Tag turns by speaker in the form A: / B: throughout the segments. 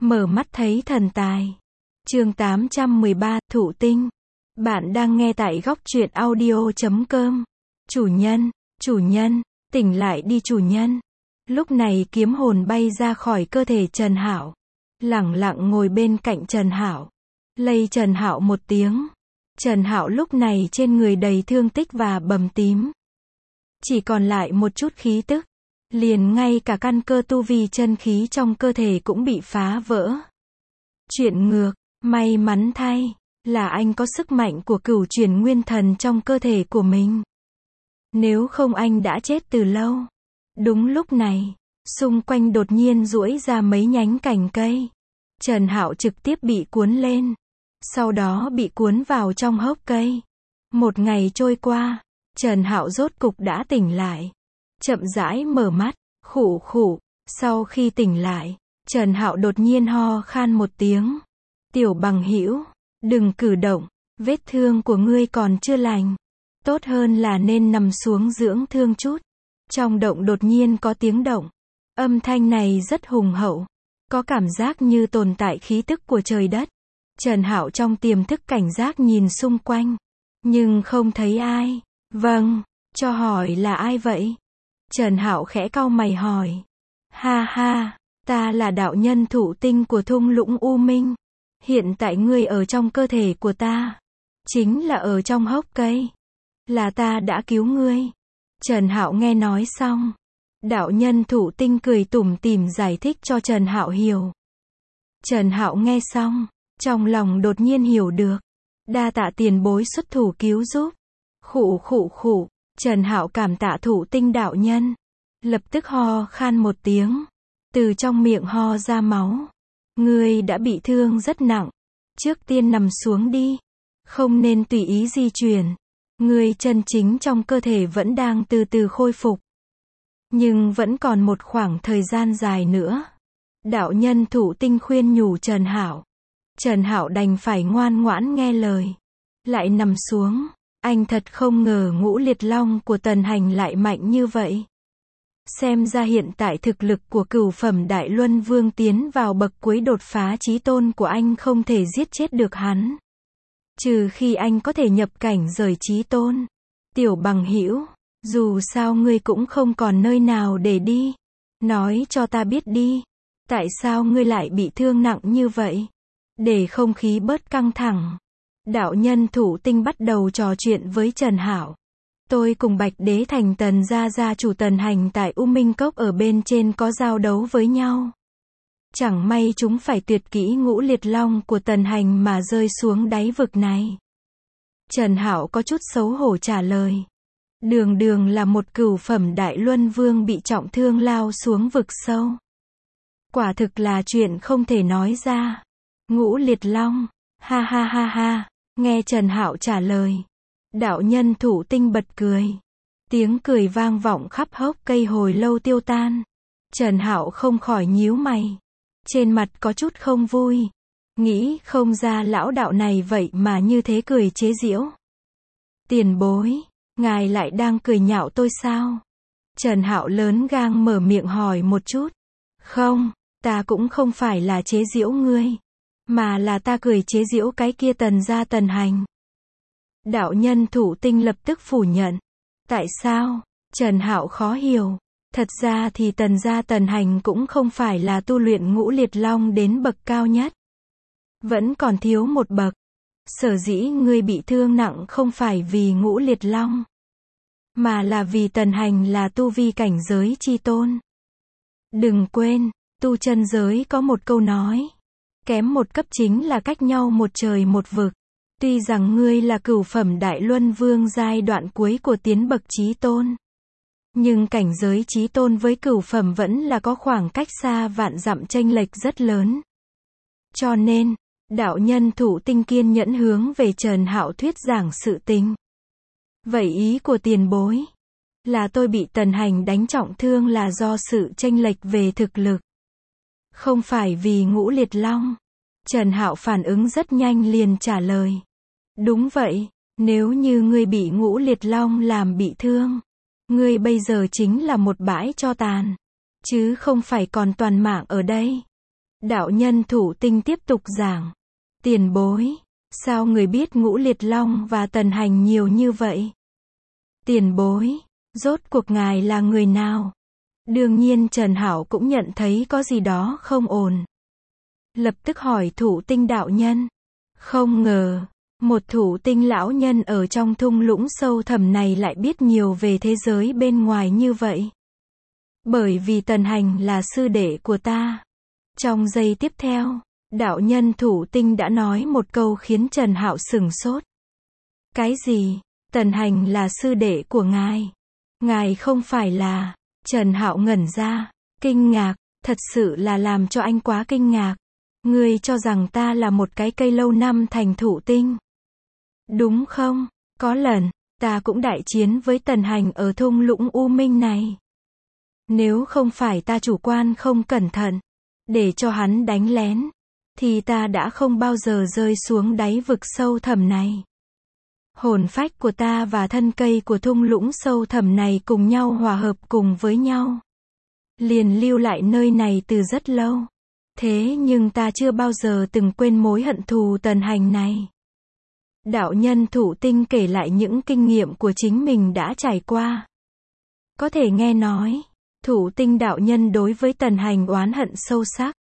A: Mở mắt thấy thần tài. Chương 813, Thụ Tinh. Bạn đang nghe tại góc truyện audio.com. Chủ nhân, tỉnh lại đi chủ nhân. Lúc này kiếm hồn bay ra khỏi cơ thể Trần Hạo, lẳng lặng ngồi bên cạnh Trần Hạo, lay Trần Hạo một tiếng. Trần Hạo lúc này trên người đầy thương tích và bầm tím, chỉ còn lại một chút khí tức, liền ngay cả căn cơ tu vi chân khí trong cơ thể cũng bị phá vỡ. Chuyện ngược, may mắn thay, là anh có sức mạnh của cửu chuyển nguyên thần trong cơ thể của mình. Nếu không anh đã chết từ lâu. Đúng lúc này, xung quanh đột nhiên duỗi ra mấy nhánh cành cây. Trần Hạo trực tiếp bị cuốn lên, sau đó bị cuốn vào trong hốc cây. Một ngày trôi qua, Trần Hạo rốt cục đã tỉnh lại. Chậm rãi mở mắt, khụ khụ. Sau khi tỉnh lại, Trần Hạo đột nhiên ho khan một tiếng. Tiểu Bằng Hữu, đừng cử động, vết thương của ngươi còn chưa lành. Tốt hơn là nên nằm xuống dưỡng thương chút. Trong động đột nhiên có tiếng động. Âm thanh này rất hùng hậu, có cảm giác như tồn tại khí tức của trời đất. Trần Hạo trong tiềm thức cảnh giác nhìn xung quanh, nhưng không thấy ai. Vâng, cho hỏi là ai vậy? Trần Hạo khẽ cau mày hỏi. Ha ha, ta là đạo nhân Thụ Tinh của thung lũng U Minh. Hiện tại ngươi ở trong cơ thể của ta, chính là ở trong hốc cây. Là ta đã cứu ngươi. Trần Hạo nghe nói xong, đạo nhân Thụ Tinh cười tủm tỉm giải thích cho Trần Hạo hiểu. Trần Hạo nghe xong, trong lòng đột nhiên hiểu được. Đa tạ tiền bối xuất thủ cứu giúp. Khụ khụ khụ. Trần Hạo cảm tạ Thụ Tinh đạo nhân, lập tức ho khan một tiếng, từ trong miệng ho ra máu. Ngươi đã bị thương rất nặng, trước tiên nằm xuống đi, không nên tùy ý di chuyển. Ngươi chân chính trong cơ thể vẫn đang từ từ khôi phục, nhưng vẫn còn một khoảng thời gian dài nữa. Đạo nhân Thụ Tinh khuyên nhủ Trần Hạo. Trần Hạo đành phải ngoan ngoãn nghe lời, lại nằm xuống. Anh thật không ngờ Ngũ Liệt Long của Tần Hành lại mạnh như vậy. Xem ra hiện tại thực lực của cửu phẩm Đại Luân Vương tiến vào bậc cuối đột phá chí tôn của anh không thể giết chết được hắn. Trừ khi anh có thể nhập cảnh rời chí tôn. Tiểu Bằng Hữu, dù sao ngươi cũng không còn nơi nào để đi. Nói cho ta biết đi, tại sao ngươi lại bị thương nặng như vậy? Để không khí bớt căng thẳng, đạo nhân Thụ Tinh bắt đầu trò chuyện với Trần Hạo. Tôi cùng Bạch Đế Thành Tần gia chủ Tần Hành tại U Minh Cốc ở bên trên có giao đấu với nhau. Chẳng may chúng phải tuyệt kỹ Ngũ Liệt Long của Tần Hành mà rơi xuống đáy vực này. Trần Hạo có chút xấu hổ trả lời. Đường là một cửu phẩm Đại Luân Vương bị trọng thương lao xuống vực sâu. Quả thực là chuyện không thể nói ra. Ngũ Liệt Long, ha ha ha ha. Nghe Trần Hạo trả lời, đạo nhân Thụ Tinh bật cười. Tiếng cười vang vọng khắp hốc cây hồi lâu tiêu tan. Trần Hạo không khỏi nhíu mày, trên mặt có chút không vui. Nghĩ không ra lão đạo này vậy mà như thế cười chế giễu. Tiền bối, ngài lại đang cười nhạo tôi sao? Trần Hạo lớn gang mở miệng hỏi một chút. Không, ta cũng không phải là chế giễu ngươi, mà là ta cười chế giễu cái kia Tần gia Tần Hành. Đạo nhân Thụ Tinh lập tức phủ nhận. Tại sao? Trần Hạo khó hiểu. Thật ra thì Tần gia Tần Hành cũng không phải là tu luyện Ngũ Liệt Long đến bậc cao nhất, vẫn còn thiếu một bậc. Sở dĩ ngươi bị thương nặng không phải vì Ngũ Liệt Long, mà là vì Tần Hành là tu vi cảnh giới chi tôn. Đừng quên, tu chân giới có một câu nói, kém một cấp chính là cách nhau một trời một vực. Tuy rằng ngươi là cửu phẩm Đại Luân Vương giai đoạn cuối của tiến bậc chí tôn, nhưng cảnh giới chí tôn với cửu phẩm vẫn là có khoảng cách xa vạn dặm chênh lệch rất lớn. Cho nên, đạo nhân Thụ Tinh kiên nhẫn hướng về Trần Hạo thuyết giảng sự tình. Vậy ý của tiền bối là tôi bị Tần Hành đánh trọng thương là do sự chênh lệch về thực lực, không phải vì Ngũ Liệt Long. Trần Hạo phản ứng rất nhanh liền trả lời. Đúng vậy, nếu như ngươi bị Ngũ Liệt Long làm bị thương, ngươi bây giờ chính là một bãi tro tàn, chứ không phải còn toàn mạng ở đây. Đạo nhân Thủ Tinh tiếp tục giảng. Tiền bối, sao người biết Ngũ Liệt Long và Tần Hành nhiều như vậy? Tiền bối, rốt cuộc ngài là người nào? Đương nhiên Trần Hảo cũng nhận thấy có gì đó không ổn. Lập tức hỏi Thủ Tinh đạo nhân. Không ngờ, một Thủ Tinh lão nhân ở trong thung lũng sâu thẳm này lại biết nhiều về thế giới bên ngoài như vậy. Bởi vì Tần Hành là sư đệ của ta. Trong giây tiếp theo, đạo nhân Thủ Tinh đã nói một câu khiến Trần Hạo sửng sốt. Cái gì? Tần Hành là sư đệ của ngài? Ngài không phải là... Trần Hạo ngẩn ra, kinh ngạc, thật sự là làm cho anh quá kinh ngạc. Ngươi cho rằng ta là một cái cây lâu năm thành Thủ Tinh. Đúng không? Có lần, ta cũng đại chiến với Tần Hành ở thung lũng U Minh này. Nếu không phải ta chủ quan không cẩn thận, để cho hắn đánh lén, thì ta đã không bao giờ rơi xuống đáy vực sâu thẳm này. Hồn phách của ta và thân cây của thung lũng sâu thẳm này cùng nhau hòa hợp cùng với nhau. Liền lưu lại nơi này từ rất lâu. Thế nhưng ta chưa bao giờ từng quên mối hận thù Tần Hành này. Đạo nhân Thủ Tinh kể lại những kinh nghiệm của chính mình đã trải qua. Có thể nghe nói, Thủ Tinh đạo nhân đối với Tần Hành oán hận sâu sắc.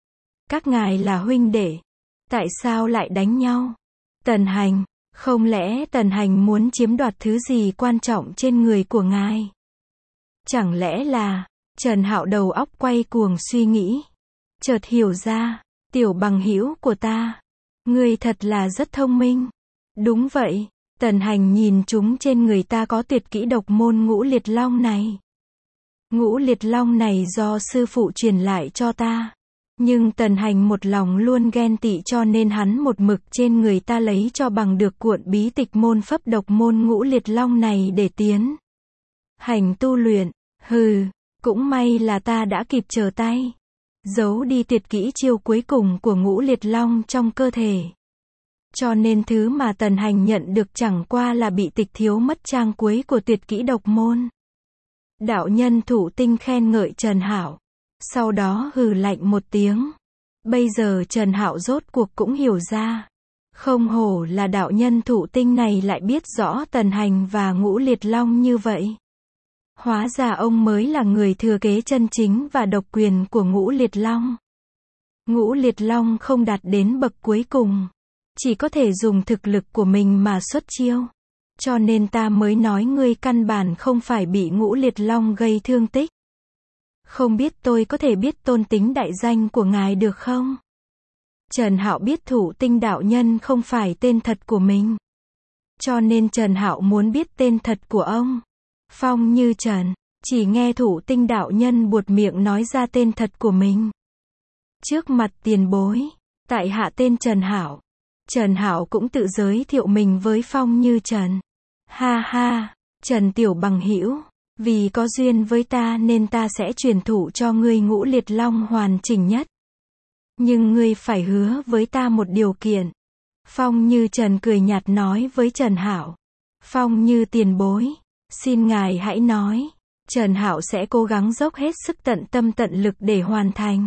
A: Các ngài là huynh đệ, tại sao lại đánh nhau? Tần Hành, không lẽ Tần Hành muốn chiếm đoạt thứ gì quan trọng trên người của ngài? Chẳng lẽ là... Trần Hạo đầu óc quay cuồng suy nghĩ. Chợt hiểu ra, tiểu bằng hữu của ta, ngươi thật là rất thông minh. Đúng vậy, Tần Hành nhìn chúng trên người ta có tuyệt kỹ độc môn Ngũ Liệt Long này. Ngũ Liệt Long này do sư phụ truyền lại cho ta. Nhưng Tần Hành một lòng luôn ghen tị cho nên hắn một mực trên người ta lấy cho bằng được cuộn bí tịch môn pháp độc môn Ngũ Liệt Long này để tiến hành tu luyện. Hừ, cũng may là ta đã kịp trở tay. Giấu đi tuyệt kỹ chiêu cuối cùng của Ngũ Liệt Long trong cơ thể. Cho nên thứ mà Tần Hành nhận được chẳng qua là bị tịch thiếu mất trang cuối của tuyệt kỹ độc môn. Đạo nhân Thủ Tinh khen ngợi Trần Hạo. Sau đó hừ lạnh một tiếng. Bây giờ Trần Hạo rốt cuộc cũng hiểu ra. Không hổ là đạo nhân Thủ Tinh này lại biết rõ Tần Hành và Ngũ Liệt Long như vậy. Hóa ra ông mới là người thừa kế chân chính và độc quyền của Ngũ Liệt Long. Ngũ Liệt Long không đạt đến bậc cuối cùng. Chỉ có thể dùng thực lực của mình mà xuất chiêu. Cho nên ta mới nói ngươi căn bản không phải bị Ngũ Liệt Long gây thương tích. Không biết tôi có thể biết tôn tính đại danh của ngài được không? Trần Hạo biết Thủ Tinh đạo nhân không phải tên thật của mình. Cho nên Trần Hạo muốn biết tên thật của ông. Phong Như Trần, chỉ nghe Thủ Tinh đạo nhân buột miệng nói ra tên thật của mình. Trước mặt tiền bối, tại hạ tên Trần Hạo. Trần Hạo cũng tự giới thiệu mình với Phong Như Trần. Ha ha, Trần tiểu bằng hữu, vì có duyên với ta nên ta sẽ truyền thụ cho ngươi Ngũ Liệt Long hoàn chỉnh nhất. Nhưng ngươi phải hứa với ta một điều kiện. Phong Như Trần cười nhạt nói với Trần Hạo. Phong Như tiền bối, xin ngài hãy nói. Trần Hạo sẽ cố gắng dốc hết sức tận tâm tận lực để hoàn thành.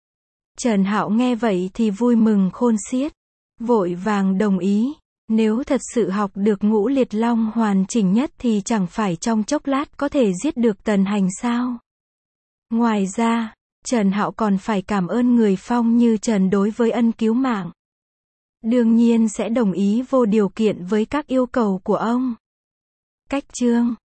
A: Trần Hạo nghe vậy thì vui mừng khôn xiết. Vội vàng đồng ý. Nếu thật sự học được Ngũ Liệt Long hoàn chỉnh nhất thì chẳng phải trong chốc lát có thể giết được Tần Hành sao? Ngoài ra, Trần Hạo còn phải cảm ơn người Phong Như Trần đối với ân cứu mạng. Đương nhiên sẽ đồng ý vô điều kiện với các yêu cầu của ông. Cách chương